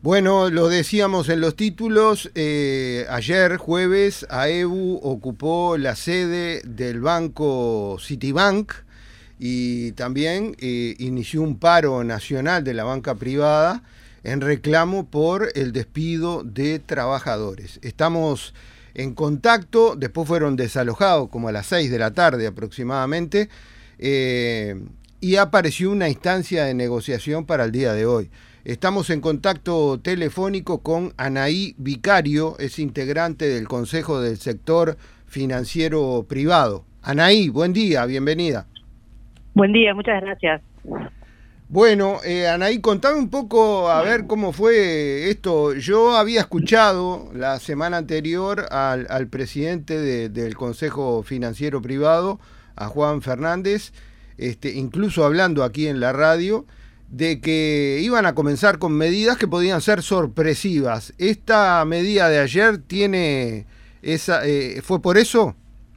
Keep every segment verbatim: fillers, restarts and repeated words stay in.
Bueno, lo decíamos en los títulos, eh, ayer jueves A E B U ocupó la sede del banco Citibank y también eh, inició un paro nacional de la banca privada en reclamo por el despido de trabajadores. Estamos en contacto, después fueron desalojados como a las seis de la tarde aproximadamente, eh, y apareció una instancia de negociación para el día de hoy. Estamos en contacto telefónico con Anaí Vicario, es integrante del Consejo del Sector Financiero Privado. Anaí, buen día, bienvenida. Buen día, muchas gracias. Bueno, eh, Anaí, contame un poco a ver cómo fue esto. Yo había escuchado la semana anterior al, al presidente de, del Consejo Financiero Privado, a Juan Fernández, este, incluso hablando aquí en la radio, de que iban a comenzar con medidas que podían ser sorpresivas. ¿Esta medida de ayer tiene esa, eh, fue por eso?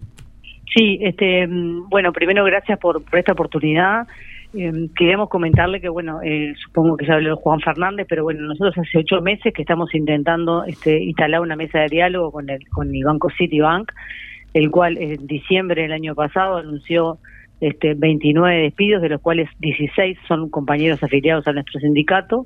Sí, este, bueno, primero gracias por, por esta oportunidad. Eh, queríamos comentarle que, bueno, eh, supongo que ya habló Juan Fernández, pero bueno, nosotros hace ocho meses que estamos intentando este, instalar una mesa de diálogo con el, con el banco Citibank, el cual en diciembre del año pasado anunció Este, veintinueve despidos, de los cuales dieciséis son compañeros afiliados a nuestro sindicato.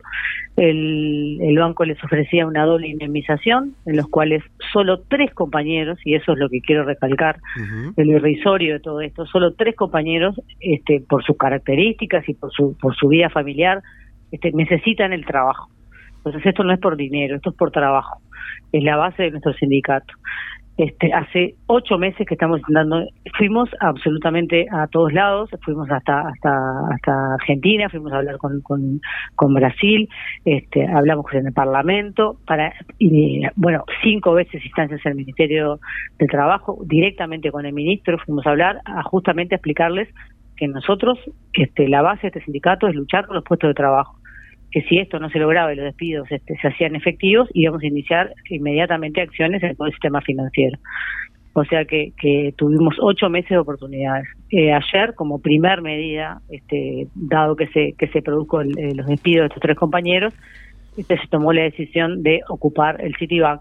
El, el banco les ofrecía una doble indemnización, en los cuales solo tres compañeros, y eso es lo que quiero recalcar, uh-huh. el irrisorio de todo esto, solo tres compañeros, este, por sus características y por su, por su vida familiar, este, necesitan el trabajo. Entonces esto no es por dinero, esto es por trabajo. Es la base de nuestro sindicato. Este, hace ocho meses que estamos intentando, fuimos absolutamente a todos lados, fuimos hasta hasta hasta Argentina, fuimos a hablar con con, con Brasil, este, hablamos en el Parlamento, para y, bueno, cinco veces instancias en el Ministerio del Trabajo, directamente con el ministro, fuimos a hablar, a justamente a explicarles que nosotros, este, la base de este sindicato es luchar por los puestos de trabajo, que si esto no se lograba y los despidos este, se hacían efectivos, íbamos a iniciar inmediatamente acciones en todo el sistema financiero. O sea que, que tuvimos ocho meses de oportunidades. Eh, ayer, como primer medida, este, dado que se que se produjo el, eh, los despidos de estos tres compañeros, este, se tomó la decisión de ocupar el Citibank.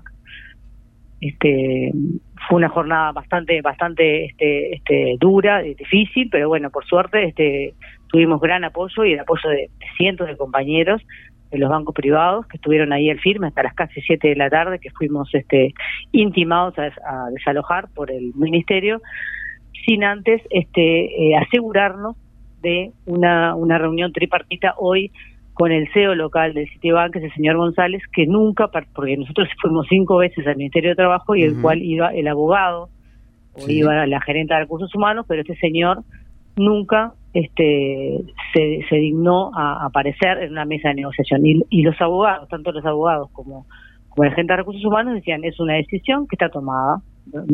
Este, fue una jornada bastante bastante este, este, dura, difícil, pero bueno, por suerte este, tuvimos gran apoyo y el apoyo de, de cientos de compañeros de los bancos privados que estuvieron ahí al firme hasta las casi siete de la tarde, que fuimos este, intimados a, a desalojar por el ministerio, sin antes este, eh, asegurarnos de una, una reunión tripartita hoy con el C E O local del Citibank, que es el señor González, que nunca, porque nosotros fuimos cinco veces al Ministerio de Trabajo y uh-huh. el cual iba el abogado, o sí. iba la gerente de recursos humanos, pero este señor nunca este se, se dignó a aparecer en una mesa de negociación. Y, y los abogados, tanto los abogados como, como la gerente de recursos humanos, decían, es una decisión que está tomada.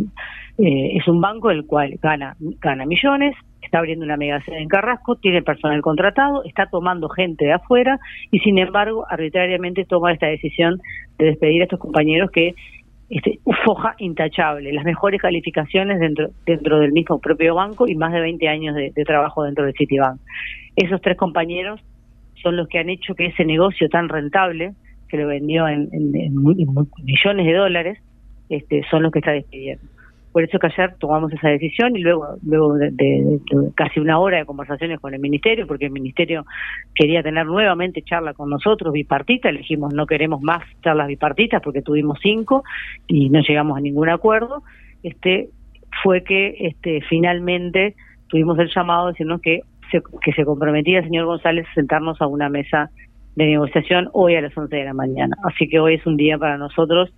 Eh, es un banco el cual gana gana millones, está abriendo una mega sede en Carrasco, tiene personal contratado, está tomando gente de afuera y sin embargo arbitrariamente toma esta decisión de despedir a estos compañeros que este, foja intachable, las mejores calificaciones dentro dentro del mismo propio banco y más de veinte años de, de trabajo dentro del Citibank. Esos tres compañeros son los que han hecho que ese negocio tan rentable, que lo vendió en, en, en, en millones de dólares, este, son los que está despidiendo. Por eso que ayer tomamos esa decisión y luego luego de, de, de casi una hora de conversaciones con el ministerio, porque el ministerio quería tener nuevamente charla con nosotros, bipartita, le dijimos no queremos más charlas bipartitas porque tuvimos cinco y no llegamos a ningún acuerdo, este fue que este finalmente tuvimos el llamado diciendo que se, que se comprometía el señor González a sentarnos a una mesa de negociación hoy a las once de la mañana. Así que hoy es un día para nosotros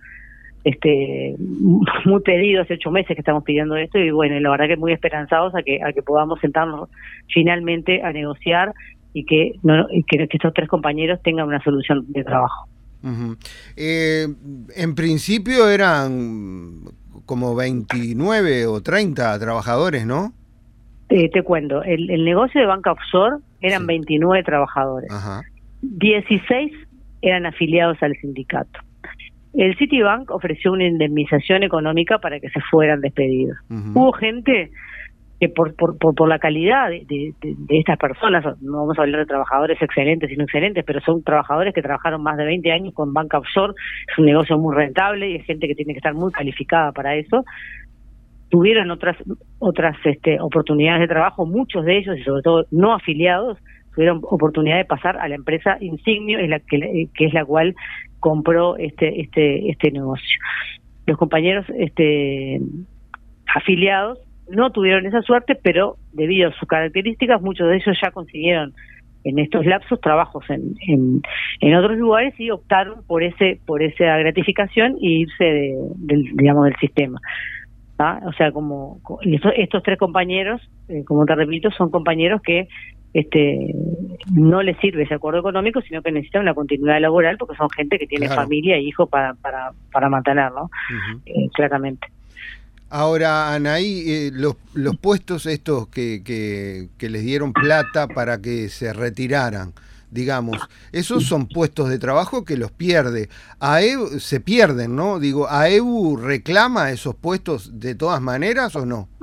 este muy pedido, hace ocho meses que estamos pidiendo esto y bueno, la verdad que muy esperanzados a que a que podamos sentarnos finalmente a negociar y que no y que, que estos tres compañeros tengan una solución de trabajo. Uh-huh. Eh, en principio eran como veintinueve o treinta trabajadores, ¿no? Eh, te cuento, el, el negocio de banca offshore eran sí. veintinueve trabajadores. Ajá. dieciséis eran afiliados al sindicato. El Citibank ofreció una indemnización económica para que se fueran despedidos. Uh-huh. Hubo gente que por, por, por, por la calidad de, de, de estas personas, no vamos a hablar de trabajadores excelentes y no excelentes, pero son trabajadores que trabajaron más de veinte años con banca offshore, es un negocio muy rentable y es gente que tiene que estar muy calificada para eso, tuvieron otras otras este, oportunidades de trabajo, muchos de ellos y sobre todo no afiliados, tuvieron oportunidad de pasar a la empresa Insignio, es la que, que es la cual compró este este este negocio. Los compañeros este afiliados no tuvieron esa suerte, pero debido a sus características, muchos de ellos ya consiguieron en estos lapsos trabajos en, en, en otros lugares y optaron por ese por esa gratificación e irse de, del, digamos, del sistema. ¿Ah? O sea, como estos, estos tres compañeros, eh, como te repito, son compañeros que este no les sirve ese acuerdo económico, sino que necesitan una continuidad laboral porque son gente que tiene claro. familia e hijos para para para mantenerlo, uh-huh. eh, claramente. Ahora, Anaí, eh, los, los puestos estos que, que, que les dieron plata para que se retiraran, digamos, esos son puestos de trabajo que los pierde. AEBU se pierden, ¿no? Digo, ¿AEBU reclama esos puestos de todas maneras o no?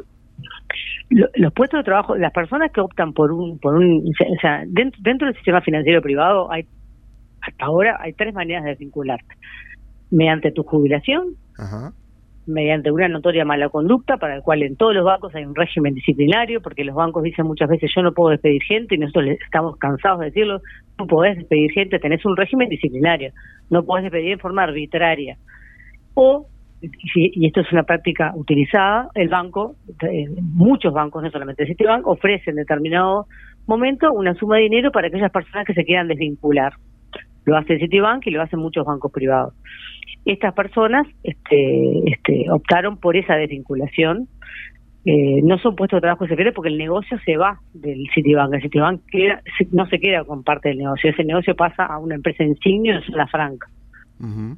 Los puestos de trabajo, las personas que optan por un, por un, o sea, dentro, dentro del sistema financiero privado hay, hasta ahora hay tres maneras de vincularte: mediante tu jubilación, ajá, mediante una notoria mala conducta, para el cual en todos los bancos hay un régimen disciplinario, porque los bancos dicen muchas veces yo no puedo despedir gente, y nosotros estamos cansados de decirlo, no podés despedir gente, tenés un régimen disciplinario, no podés despedir en forma arbitraria. O, y esto es una práctica utilizada, el banco, muchos bancos, no solamente el Citibank, ofrecen en determinado momento una suma de dinero para aquellas personas que se quieran desvincular. Lo hace el Citibank y lo hacen muchos bancos privados. Estas personas este, este, optaron por esa desvinculación. Eh, no son puestos de trabajo que se pierden porque el negocio se va del Citibank. El Citibank queda, no se queda con parte del negocio. Ese negocio pasa a una empresa insignia en Zona Franca. Uh-huh.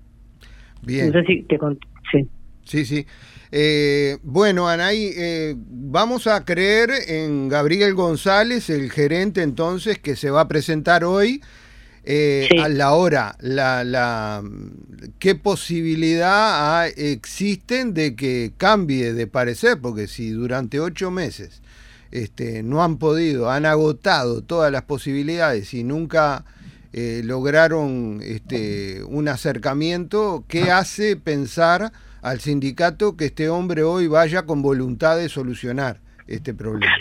Bien. No sé si te cont- sí. Sí, sí. Eh, bueno, Anaí, eh, vamos a creer en Gabriel González, el gerente entonces que se va a presentar hoy. Eh, sí. A la hora, la, la, ¿qué posibilidad hay, existen de que cambie de parecer? Porque si durante ocho meses este, no han podido, han agotado todas las posibilidades y nunca eh, lograron este, un acercamiento, ¿qué hace pensar al sindicato que este hombre hoy vaya con voluntad de solucionar este problema?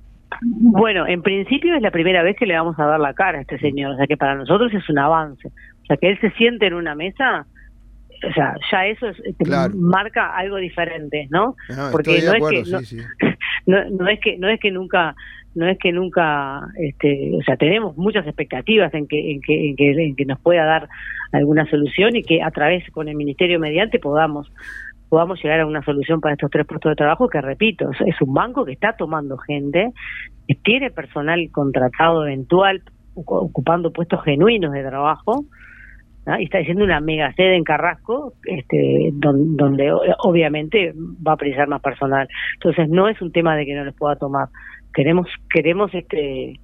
Bueno, en principio es la primera vez que le vamos a dar la cara a este señor, o sea que para nosotros es un avance. O sea que él se siente en una mesa, o sea, ya eso es, claro, marca algo diferente, ¿no? No, porque no acuerdo, es que no, sí, sí. no, no es que no es que nunca no es que nunca este, o sea, tenemos muchas expectativas en que en que en que, en que nos pueda dar alguna solución y que a través con el ministerio mediante podamos podamos llegar a una solución para estos tres puestos de trabajo que, repito, es un banco que está tomando gente, que tiene personal contratado eventual, ocupando puestos genuinos de trabajo, ¿no? Y está diciendo una mega sede en Carrasco, este, donde, donde obviamente va a precisar más personal. Entonces no es un tema de que no les pueda tomar. Queremos, queremos este...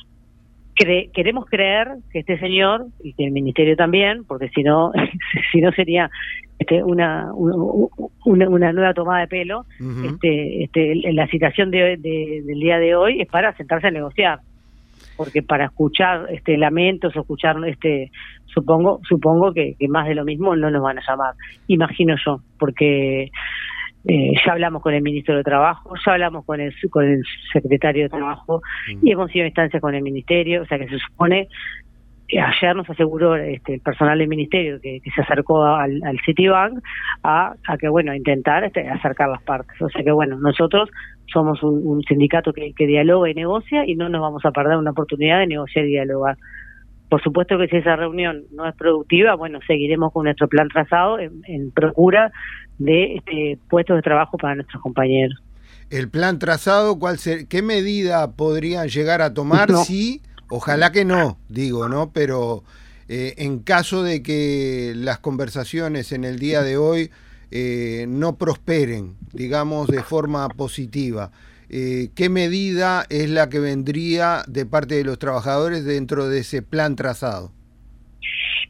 Cre- queremos creer que este señor, y que el ministerio también, porque si no si no sería este, una, una una nueva tomada de pelo, uh-huh. este, este, la citación de, de, del día de hoy es para sentarse a negociar, porque para escuchar este lamentos o escuchar este supongo supongo que, que más de lo mismo no nos van a llamar, imagino yo, porque Eh, ya hablamos con el ministro de Trabajo, ya hablamos con el con el secretario de Trabajo mm. y hemos ido a instancias con el ministerio, o sea que se supone que ayer nos aseguró este, el personal del ministerio que, que se acercó al, al Citibank a, a que bueno, a intentar este, acercar las partes, o sea que bueno, nosotros somos un, un sindicato que, que dialoga y negocia y no nos vamos a perder una oportunidad de negociar y dialogar. Por supuesto que si esa reunión no es productiva, bueno, seguiremos con nuestro plan trazado en, en procura de este, puestos de trabajo para nuestros compañeros. El plan trazado, ¿cuál ser, ¿qué medida podrían llegar a tomar? No. Sí, ojalá que no, digo, ¿no? Pero eh, en caso de que las conversaciones en el día de hoy eh, no prosperen, digamos, de forma positiva, Eh, ¿qué medida es la que vendría de parte de los trabajadores dentro de ese plan trazado?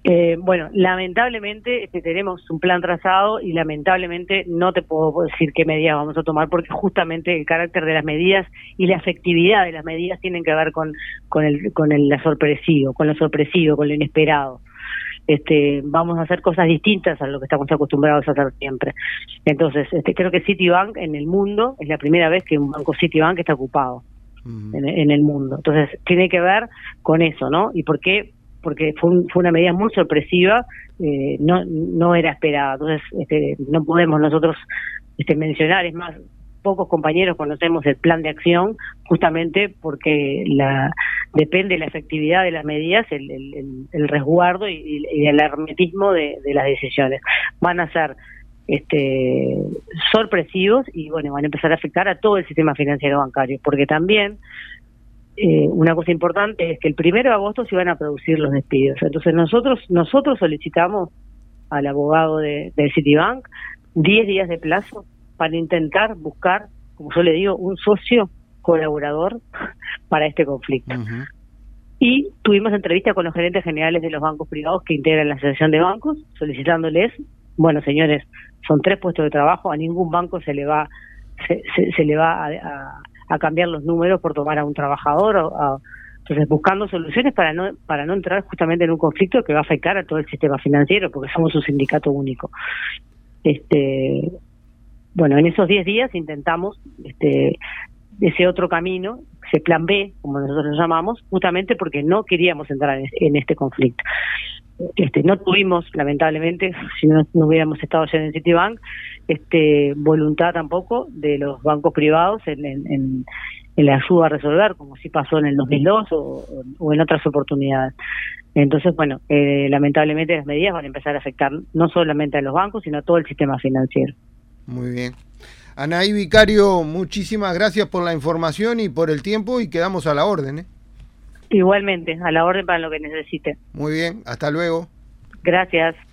Eh, bueno, lamentablemente este, tenemos un plan trazado y lamentablemente no te puedo decir qué medidas vamos a tomar porque justamente el carácter de las medidas y la efectividad de las medidas tienen que ver con con el con el sorpresivo, con lo sorpresivo, con lo inesperado. Este, vamos a hacer cosas distintas a lo que estamos acostumbrados a hacer siempre. Entonces, este, creo que Citibank en el mundo es la primera vez que un banco Citibank está ocupado uh-huh. en, en el mundo. Entonces, tiene que ver con eso, ¿no? ¿Y por qué? Porque fue, un, fue una medida muy sorpresiva, eh, no no era esperada. Entonces, este, no podemos nosotros este, mencionar, es más, pocos compañeros conocemos el plan de acción, justamente porque la depende de la efectividad de las medidas, el, el, el resguardo y, y el hermetismo de, de las decisiones. Van a ser este, sorpresivos y bueno, van a empezar a afectar a todo el sistema financiero bancario, porque también eh, una cosa importante es que el primero de agosto se van a producir los despidos. Entonces nosotros nosotros solicitamos al abogado de, del Citibank diez días de plazo para intentar buscar, como yo le digo, un socio colaborador para este conflicto. Uh-huh. Y tuvimos entrevista con los gerentes generales de los bancos privados que integran la Asociación de Bancos, solicitándoles, bueno, señores, son tres puestos de trabajo, a ningún banco se le va se, se, se le va a, a, a cambiar los números por tomar a un trabajador, o a, entonces buscando soluciones para no para no entrar justamente en un conflicto que va a afectar a todo el sistema financiero, porque somos un sindicato único. Este Bueno, en esos diez días intentamos este ese otro camino, ese plan B, como nosotros lo llamamos, justamente porque no queríamos entrar en, en este conflicto. Este, no tuvimos, lamentablemente, si no, no hubiéramos estado ayer en Citibank, este, voluntad tampoco de los bancos privados en, en, en, en la ayuda a resolver, como sí pasó en el dos mil dos o, o en otras oportunidades. Entonces, bueno, eh, lamentablemente las medidas van a empezar a afectar no solamente a los bancos, sino a todo el sistema financiero. Muy bien. Anaí Vicario, muchísimas gracias por la información y por el tiempo y quedamos a la orden, ¿eh? Igualmente, a la orden para lo que necesite. Muy bien, hasta luego. Gracias.